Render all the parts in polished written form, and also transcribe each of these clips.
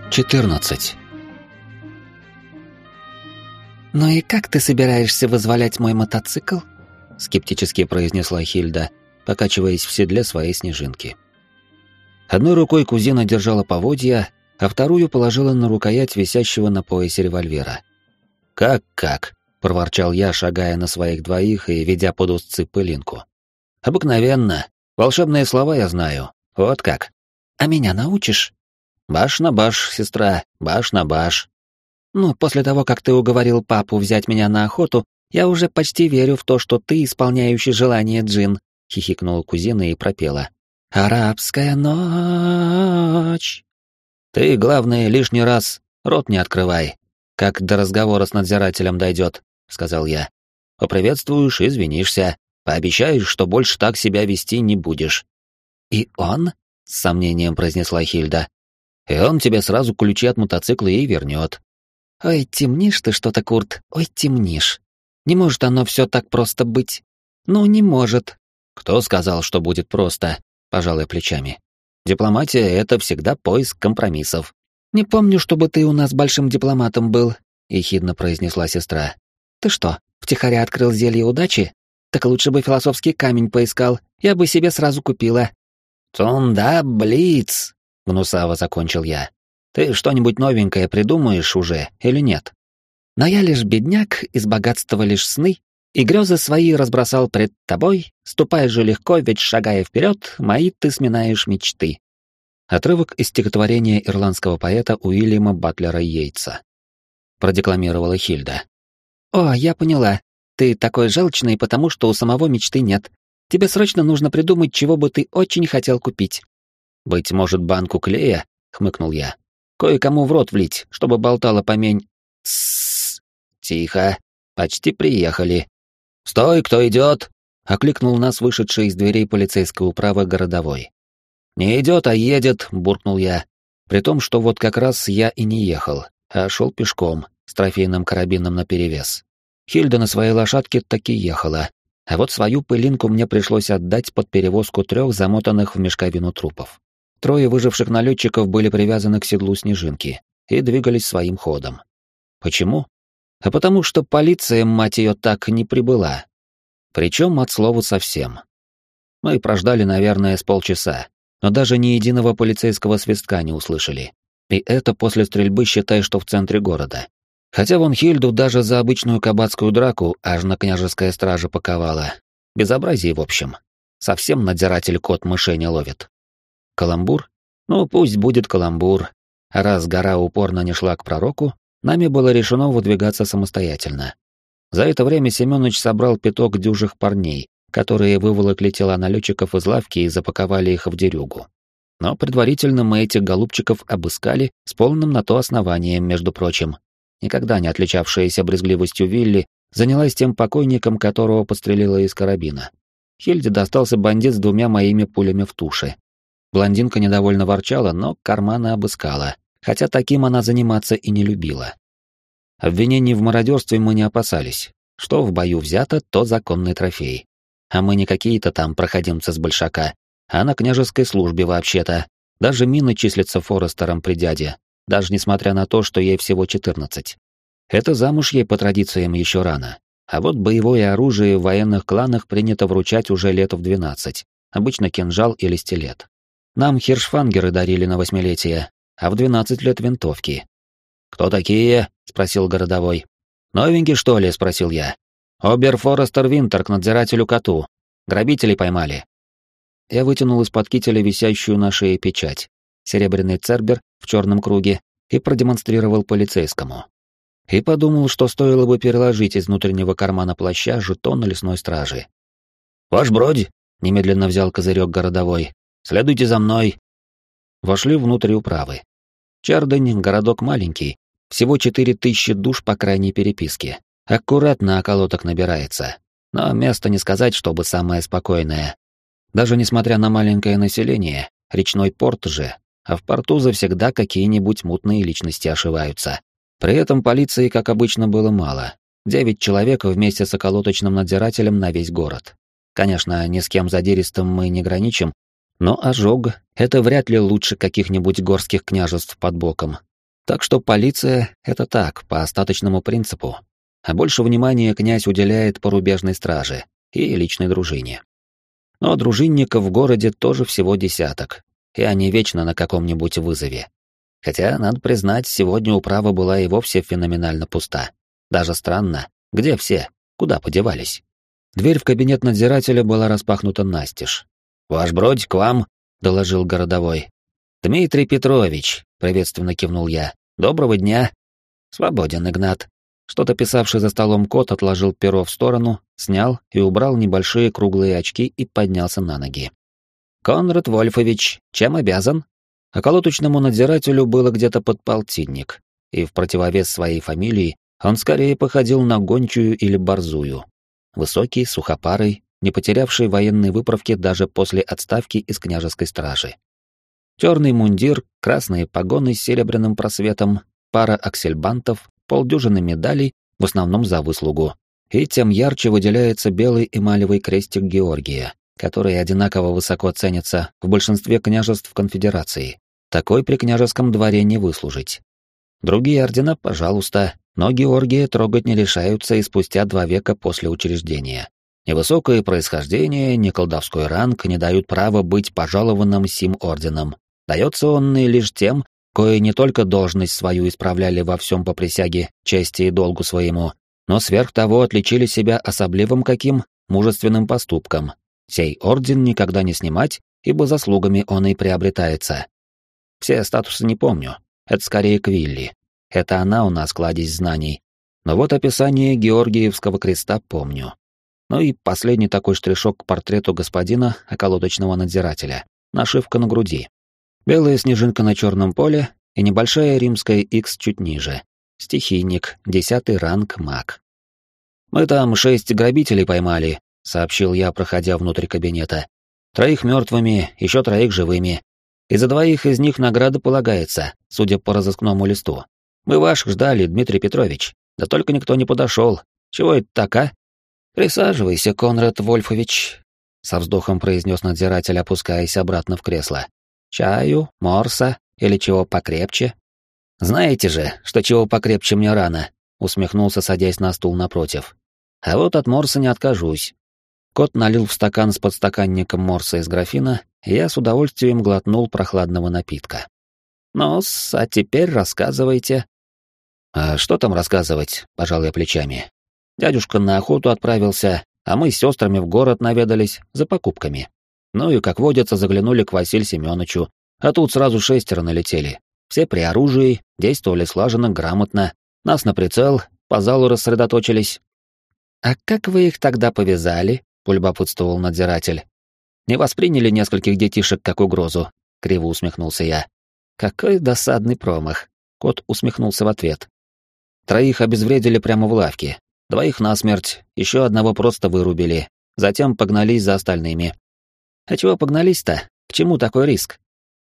14. «Ну и как ты собираешься вызволять мой мотоцикл?» — скептически произнесла Хильда, покачиваясь в седле своей снежинки. Одной рукой кузина держала поводья, а вторую положила на рукоять висящего на поясе револьвера. «Как?» — проворчал я, шагая на своих двоих и ведя под узцы пылинку. «Обыкновенно. Волшебные слова я знаю. Вот как. А меня научишь?» «Баш на баш, сестра, баш на баш». «Ну, после того, как ты уговорил папу взять меня на охоту, я уже почти верю в то, что ты исполняющий желание джин», — хихикнула кузина и пропела. «Арабская ночь». «Ты, главное, лишний раз рот не открывай, как до разговора с надзирателем дойдет», — сказал я. «Поприветствуешь, извинишься, пообещаешь, что больше так себя вести не будешь». «И он?» — с сомнением произнесла Хильда. «И он тебе сразу ключи от мотоцикла и вернет». «Ой, темнишь ты что-то, Курт, ой, темнишь. Не может оно все так просто быть. Ну, не может». «Кто сказал, что будет просто?» — пожал я плечами. «Дипломатия — это всегда поиск компромиссов». «Не помню, чтобы ты у нас большим дипломатом был», — ехидно произнесла сестра. «Ты что, втихаря открыл зелье удачи? Так лучше бы философский камень поискал, я бы себе сразу купила». «Тунда, блиц!» — гнусаво закончил я. «Ты что-нибудь новенькое придумаешь уже или нет?» «Но я лишь бедняк, из богатства лишь сны, и грезы свои разбросал пред тобой, ступай же легко, ведь шагая вперед, мои ты сминаешь мечты». Отрывок из стихотворения ирландского поэта Уильяма Батлера Йейтса. Продекламировала Хильда. «О, я поняла. Ты такой желчный, потому что у самого мечты нет. Тебе срочно нужно придумать, чего бы ты очень хотел купить». «Быть может, банку клея?» — хмыкнул я. «Кое-кому в рот влить, чтобы болтало помень...» «Тссс! Тихо! Почти приехали!» «Стой, кто идет?» — окликнул нас вышедший из дверей полицейской управы городовой. «Не идет, а едет», — буркнул я. При том, что вот как раз я и не ехал, а шел пешком, с трофейным карабином наперевес. Хильда на своей лошадке таки ехала, а вот свою пылинку мне пришлось отдать под перевозку 3 замотанных в мешковину трупов. 3 выживших налетчиков были привязаны к седлу снежинки и двигались своим ходом. Почему? А потому что полиция, мать ее, так не прибыла. Причем от слова совсем. Мы прождали, наверное, с полчаса, но даже ни единого полицейского свистка не услышали. И это после стрельбы, считай, что в центре города. Хотя вон Хильду даже за обычную кабацкую драку аж на княжеская стража паковала. Безобразие, в общем. Совсем надзиратель кот мышей не ловит. Каламбур? Ну, пусть будет каламбур. А раз гора упорно не шла к пророку, нами было решено выдвигаться самостоятельно. За это время Семёныч собрал 5 дюжих парней, которые выволокли тела налетчиков из лавки и запаковали их в дерюгу. Но предварительно мы этих голубчиков обыскали с полным на то основанием, между прочим. Никогда не отличавшаяся брезгливостью Вилли занялась тем покойником, которого подстрелила из карабина. Хильде достался бандит с 2 моими пулями в туше. Блондинка недовольно ворчала, но карманы обыскала, хотя таким она заниматься и не любила. Обвинений в мародерстве мы не опасались. Что в бою взято, то законный трофей. А мы не какие-то там проходимцы с большака, а на княжеской службе вообще-то. Даже Мина числится Форестером при дяде, даже несмотря на то, что ей всего 14. Это замуж ей по традициям еще рано. А вот боевое оружие в военных кланах принято вручать уже лет в 12, обычно кинжал или стилет. Нам хиршфангеры дарили на 8-летие, а в 12 лет винтовки. «Кто такие?» — спросил городовой. «Новенький, что ли?» — спросил я. «Обер-Форестер Винтер к надзирателю коту. Грабителей поймали». Я вытянул из-под кителя висящую на шее печать, серебряный цербер в черном круге, и продемонстрировал полицейскому. И подумал, что стоило бы переложить из внутреннего кармана плаща жетон лесной стражи. «Ваш бродь!» — немедленно взял козырек городовой. «Следуйте за мной!» Вошли внутрь управы. Чардань — городок маленький, всего 4000 душ по крайней переписке. Аккуратно околоток набирается. Но место не сказать, чтобы самое спокойное. Даже несмотря на маленькое население, речной порт же, а в порту завсегда какие-нибудь мутные личности ошиваются. При этом полиции, как обычно, было мало. 9 человек вместе с околоточным надзирателем на весь город. Конечно, ни с кем задиристым мы не граничим, но ожог — это вряд ли лучше каких-нибудь горских княжеств под боком. Так что полиция — это так, по остаточному принципу. А больше внимания князь уделяет порубежной страже и личной дружине. Но дружинников в городе тоже всего десяток, и они вечно на каком-нибудь вызове. Хотя, надо признать, сегодня управа была и вовсе феноменально пуста. Даже странно, где все, куда подевались? Дверь в кабинет надзирателя была распахнута настежь. «Ваш бродь к вам», — доложил городовой. «Дмитрий Петрович», — приветственно кивнул я. «Доброго дня». «Свободен, Игнат». Что-то писавший за столом кот отложил перо в сторону, снял и убрал небольшие круглые очки и поднялся на ноги. «Конрад Вольфович, чем обязан?» Околоточному надзирателю было где-то под полтинник, и в противовес своей фамилии он скорее походил на гончую или борзую. Высокий, сухопарый, не потерявший военной выправки даже после отставки из княжеской стражи. Черный мундир, красные погоны с серебряным просветом, пара аксельбантов, полдюжины медалей, в основном за выслугу. И тем ярче выделяется белый эмалевый крестик Георгия, который одинаково высоко ценится в большинстве княжеств конфедерации. Такой при княжеском дворе не выслужить. Другие ордена, пожалуйста, но Георгия трогать не решаются и спустя 2 века после учреждения. Ни высокое происхождение, ни колдовской ранг не дают права быть пожалованным сим орденом. Дается он лишь тем, кои не только должность свою исправляли во всем по присяге, чести и долгу своему, но сверх того отличили себя особливым каким мужественным поступком. Сей орден никогда не снимать, ибо заслугами он и приобретается. Все статусы не помню, это скорее Квилли. Это она у нас кладезь знаний. Но вот описание Георгиевского креста помню. Ну и последний такой штришок к портрету господина, околоточного надзирателя. Нашивка на груди. Белая снежинка на черном поле и небольшая римская X чуть ниже. Стихийник, 10-й ранг маг. «Мы там 6 грабителей поймали», — сообщил я, проходя внутрь кабинета. 3 мертвыми, еще 3 живыми. И за 2 из них награда полагается, судя по разыскному листу. Мы ваших ждали, Дмитрий Петрович. Да только никто не подошел. Чего это так, а?» «Присаживайся, Конрад Вольфович», — со вздохом произнес надзиратель, опускаясь обратно в кресло. «Чаю, морса или чего покрепче?» «Знаете же, что чего покрепче мне рано», — усмехнулся, садясь на стул напротив. «А вот от морса не откажусь». Кот налил в стакан с подстаканником морса из графина, и я с удовольствием глотнул прохладного напитка. «Ну-с, а теперь рассказывайте». «А что там рассказывать?» — пожал я плечами. «Дядюшка на охоту отправился, а мы с сестрами в город наведались за покупками. Ну и, как водится, заглянули к Василию Семеновичу, а тут сразу 6 налетели. Все при оружии, действовали слаженно, грамотно, нас на прицел, по залу рассредоточились». «А как вы их тогда повязали?» — полюбопытствовал надзиратель. «Не восприняли нескольких детишек как угрозу», — криво усмехнулся я. «Какой досадный промах», — кот усмехнулся в ответ. 3 обезвредили прямо в лавке, 2 насмерть, еще 1 просто вырубили, затем погнались за остальными». «А чего погнались-то? К чему такой риск?»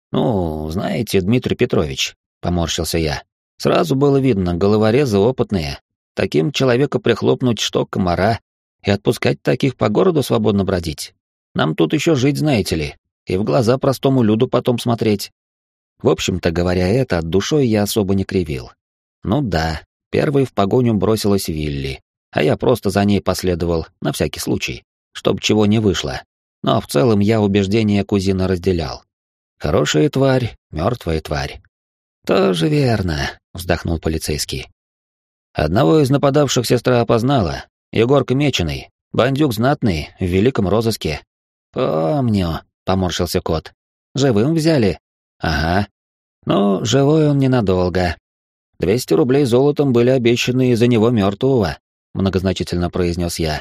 «Ну, знаете, Дмитрий Петрович», — поморщился я, — «сразу было видно, головорезы опытные. Таким человека прихлопнуть, что комара, и отпускать таких по городу свободно бродить. Нам тут еще жить, знаете ли, и в глаза простому люду потом смотреть». В общем-то, говоря это, от душой я особо не кривил. Ну да, первой в погоню бросилась Вилли, а я просто за ней последовал, на всякий случай, чтоб чего не вышло. Но в целом я убеждения кузина разделял. Хорошая тварь, мертвая тварь. «Тоже верно», — вздохнул полицейский. «Одного из нападавших сестра опознала. Егорка Меченый, бандюк знатный, в великом розыске». «Помню», — поморщился кот. «Живым взяли?» «Ага. Ну, живой он ненадолго. 200 рублей золотом были обещаны из-за него мертвого», — многозначительно произнес я.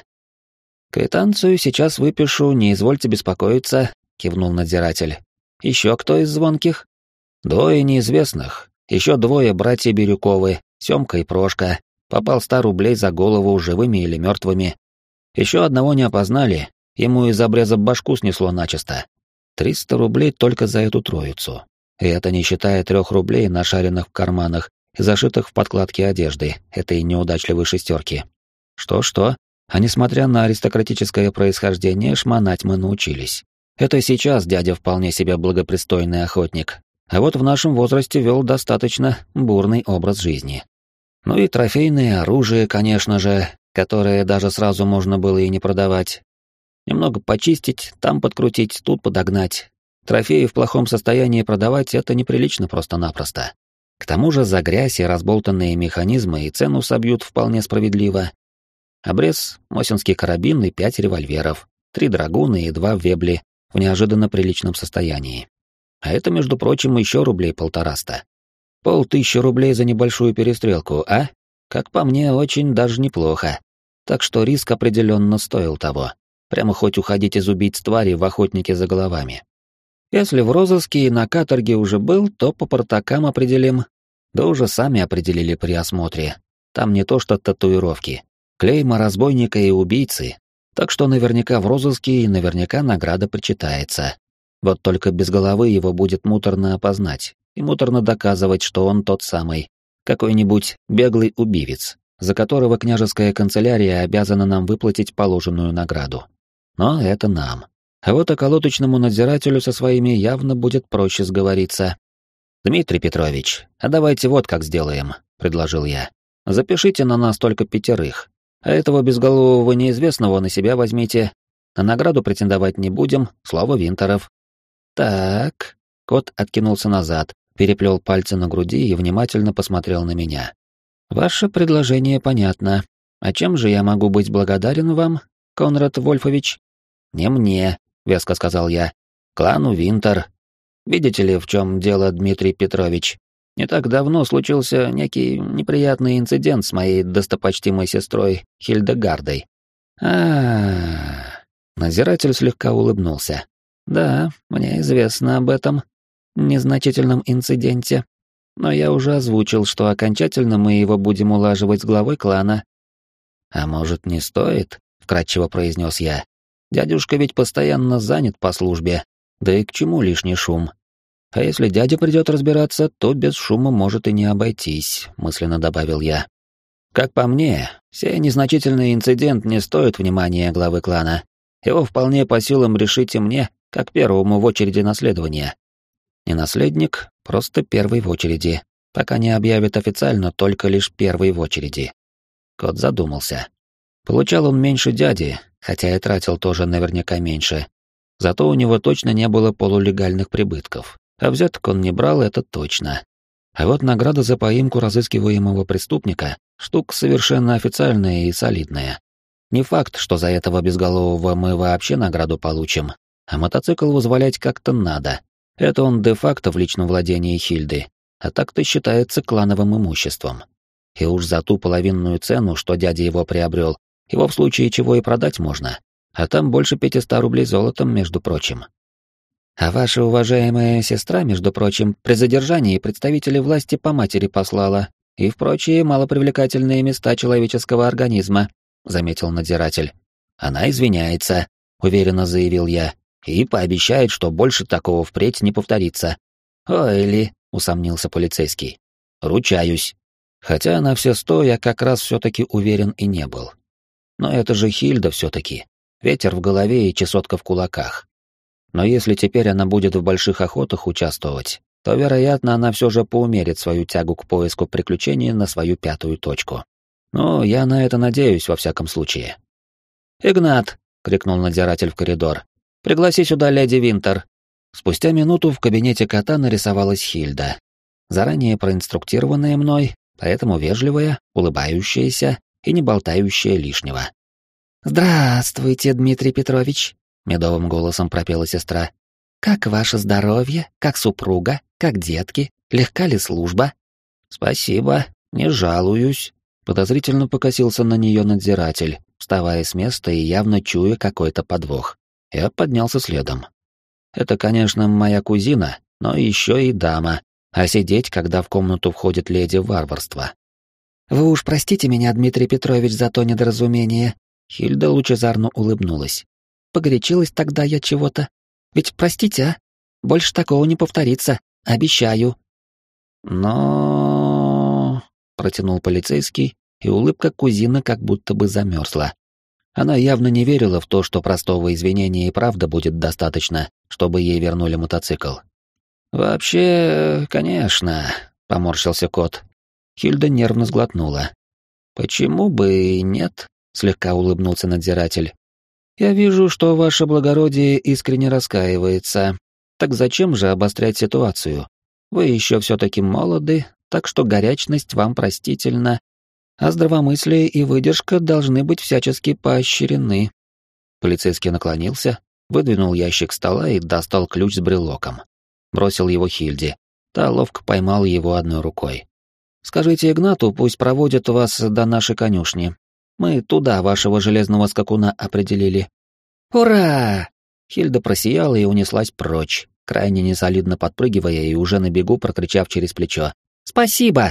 «Квитанцию сейчас выпишу, не извольте беспокоиться», — кивнул надзиратель. «Еще кто из звонких?» 2 неизвестных, еще 2 братья Бирюковы, Семка и Прошка. Попал 100 рублей за голову, живыми или мертвыми. Еще 1 не опознали, ему из обреза башку снесло начисто. 300 рублей только за эту троицу. И это не считая 3 рублей, нашаренных в карманах и зашитых в подкладки одежды этой неудачливой 6. Что-что, а несмотря на аристократическое происхождение, шмонать мы научились. Это сейчас дядя вполне себе благопристойный охотник, а вот в нашем возрасте вел достаточно бурный образ жизни. Ну и трофейное оружие, конечно же, которое даже сразу можно было и не продавать. Немного почистить, там подкрутить, тут подогнать. Трофеи в плохом состоянии продавать — это неприлично просто-напросто. К тому же за грязь и разболтанные механизмы и цену собьют вполне справедливо. Обрез, мосинский карабин и 5 револьверов, 3 драгуна и 2 вебли в неожиданно приличном состоянии. А это, между прочим, еще рублей 150. 500 рублей за небольшую перестрелку, а? Как по мне, очень даже неплохо. Так что риск определенно стоил того. Прямо хоть уходить из убийц твари в охотники за головами. Если в розыске и на каторге уже был, то по протокам определим. Да уже сами определили при осмотре. Там не то что татуировки. Клейма разбойника и убийцы. Так что наверняка в розыске и наверняка награда причитается. Вот только без головы его будет муторно опознать. И муторно доказывать, что он тот самый. Какой-нибудь беглый убивец, за которого княжеская канцелярия обязана нам выплатить положенную награду. Но это нам. А вот околоточному надзирателю со своими явно будет проще сговориться. «Дмитрий Петрович, а давайте вот как сделаем», — предложил я. «Запишите на нас только 5, а этого безголового неизвестного на себя возьмите. На награду претендовать не будем, слово Винтеров». «Так...» — кот откинулся назад, переплел пальцы на груди и внимательно посмотрел на меня. «Ваше предложение понятно. А чем же я могу быть благодарен вам, Конрад Вольфович?» «Не мне», — веско сказал я. «Клану Винтер. Видите ли, в чем дело, Дмитрий Петрович? Не так давно случился некий неприятный инцидент с моей достопочтимой сестрой Хильдегардой». Надзиратель слегка улыбнулся. «Да, мне известно об этом незначительном инциденте. Но я уже озвучил, что окончательно мы его будем улаживать с главой клана». «А может, не стоит?» — вкратчиво произнес я. «Дядюшка ведь постоянно занят по службе, да и к чему лишний шум? А если дядя придет разбираться, то без шума может и не обойтись», — мысленно добавил я. «Как по мне, сей незначительный инцидент не стоит внимания главы клана. Его вполне по силам решить и мне, как первому в очереди наследования. Не наследник, просто первый в очереди. Пока не объявят официально, только лишь первый в очереди». Кот задумался. Получал он меньше дяди, хотя и тратил тоже наверняка меньше. Зато у него точно не было полулегальных прибытков. А взяток он не брал, это точно. А вот награда за поимку разыскиваемого преступника — штука совершенно официальная и солидная. Не факт, что за этого безголового мы вообще награду получим, а мотоцикл вызволять как-то надо. Это он де-факто в личном владении Хильды, а так-то считается клановым имуществом. И уж за ту половинную цену, что дядя его приобрел, его в случае чего и продать можно, а там больше 500 рублей золотом, между прочим. А ваша уважаемая сестра, между прочим, при задержании представителей власти по матери послала и в прочие малопривлекательные места человеческого организма, заметил надзиратель. Она извиняется, уверенно заявил я, и пообещает, что больше такого впредь не повторится. Ой ли, усомнился полицейский. Ручаюсь. Хотя на все 100 я как раз все-таки уверен и не был. Но это же Хильда все-таки. Ветер в голове и чесотка в кулаках. Но если теперь она будет в больших охотах участвовать, то, вероятно, она все же поумерит свою тягу к поиску приключений на свою 5-ю точку. Ну, я на это надеюсь, во всяком случае. «Игнат!» — крикнул надзиратель в коридор. «Пригласи сюда леди Винтер». Спустя минуту в кабинете кота нарисовалась Хильда. Заранее проинструктированная мной, поэтому вежливая, улыбающаяся и не болтающая лишнего. «Здравствуйте, Дмитрий Петрович», — медовым голосом пропела сестра. «Как ваше здоровье? Как супруга? Как детки? Легка ли служба?» «Спасибо, не жалуюсь», — подозрительно покосился на нее надзиратель, вставая с места и явно чуя какой-то подвох. Я поднялся следом. Это, конечно, моя кузина, но еще и дама, а сидеть, когда в комнату входит леди, варварство. «Вы уж простите меня, Дмитрий Петрович, за то недоразумение», — Хильда лучезарно улыбнулась. «Погорячилась тогда я чего-то. Ведь простите, а? Больше такого не повторится, обещаю». «Но...» — протянул полицейский, и улыбка кузины как будто бы замерзла. Она явно не верила в то, что простого извинения и правда будет достаточно, чтобы ей вернули мотоцикл. «Вообще, конечно», — поморщился кот. Хильда нервно сглотнула. «Почему бы и нет?» — слегка улыбнулся надзиратель. «Я вижу, что ваше благородие искренне раскаивается. Так зачем же обострять ситуацию? Вы еще все-таки молоды, так что горячность вам простительна, а здравомыслие и выдержка должны быть всячески поощрены». Полицейский наклонился, выдвинул ящик стола и достал ключ с брелоком. Бросил его Хильде. Та ловко поймала его одной рукой. «Скажите Игнату, пусть проводит вас до нашей конюшни. Мы туда вашего железного скакуна определили». «Ура!» Хильда просияла и унеслась прочь, крайне несолидно подпрыгивая и уже на бегу прокричав через плечо: «Спасибо!»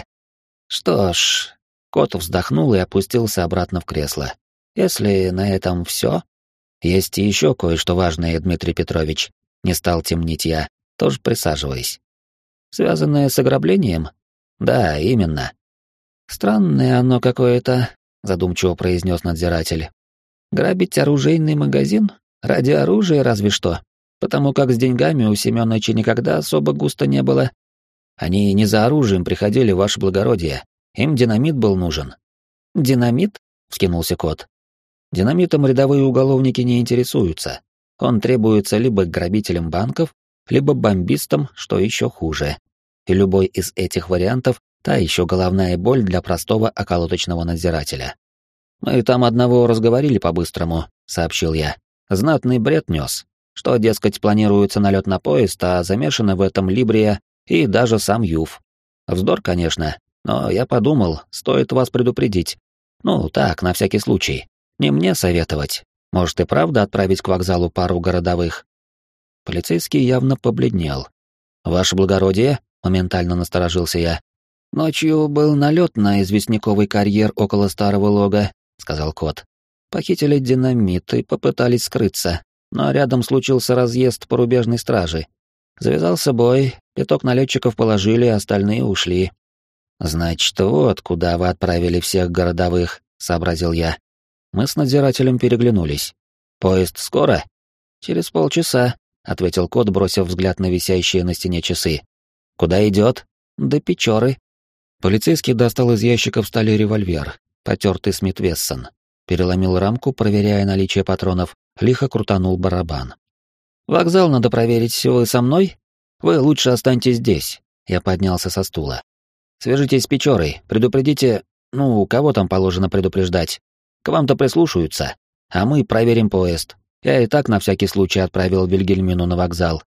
Что ж, кот вздохнул и опустился обратно в кресло. «Если на этом все...» «Есть и еще кое-что важное, Дмитрий Петрович», — не стал темнить я, тоже присаживаясь. «Связанное с ограблением?» «Да, именно». «Странное оно какое-то», — задумчиво произнес надзиратель. «Грабить оружейный магазин? Ради оружия разве что. Потому как с деньгами у Семёныча никогда особо густо не было. Они не за оружием приходили, ваше благородие. Им динамит был нужен». «Динамит?» — вскинулся кот. «Динамитом рядовые уголовники не интересуются. Он требуется либо грабителям банков, либо бомбистам, что еще хуже. И любой из этих вариантов — та еще головная боль для простого околоточного надзирателя. «Мы там одного разговорили по-быстрому», — сообщил я. «Знатный бред нес, что, дескать, планируется налет на поезд, а замешаны в этом Либрия и даже сам Юф. Вздор, конечно, но я подумал, стоит вас предупредить. Ну, так, на всякий случай. Не мне советовать. Может и правда отправить к вокзалу пару городовых?» Полицейский явно побледнел. «Ваше благородие», — моментально насторожился я. «Ночью был налет на известняковый карьер около старого лога», — сказал кот. «Похитили динамит и попытались скрыться, но рядом случился разъезд порубежной стражи. Завязался бой, пяток налетчиков положили, остальные ушли». «Значит, вот куда вы отправили всех городовых», — сообразил я. Мы с надзирателем переглянулись. «Поезд скоро?» «Через полчаса», — ответил кот, бросив взгляд на висящие на стене часы. «Куда идет?» «До Печоры». Полицейский достал из ящика в столе револьвер, потертый Смит Вессон, переломил рамку, проверяя наличие патронов, лихо крутанул барабан. «Вокзал надо проверить, вы со мной? Вы лучше останьтесь здесь». Я поднялся со стула. «Свяжитесь с Печорой, предупредите... Ну, кого там положено предупреждать? К вам-то прислушаются, а мы проверим поезд. Я и так на всякий случай отправил Вильгельмину на вокзал.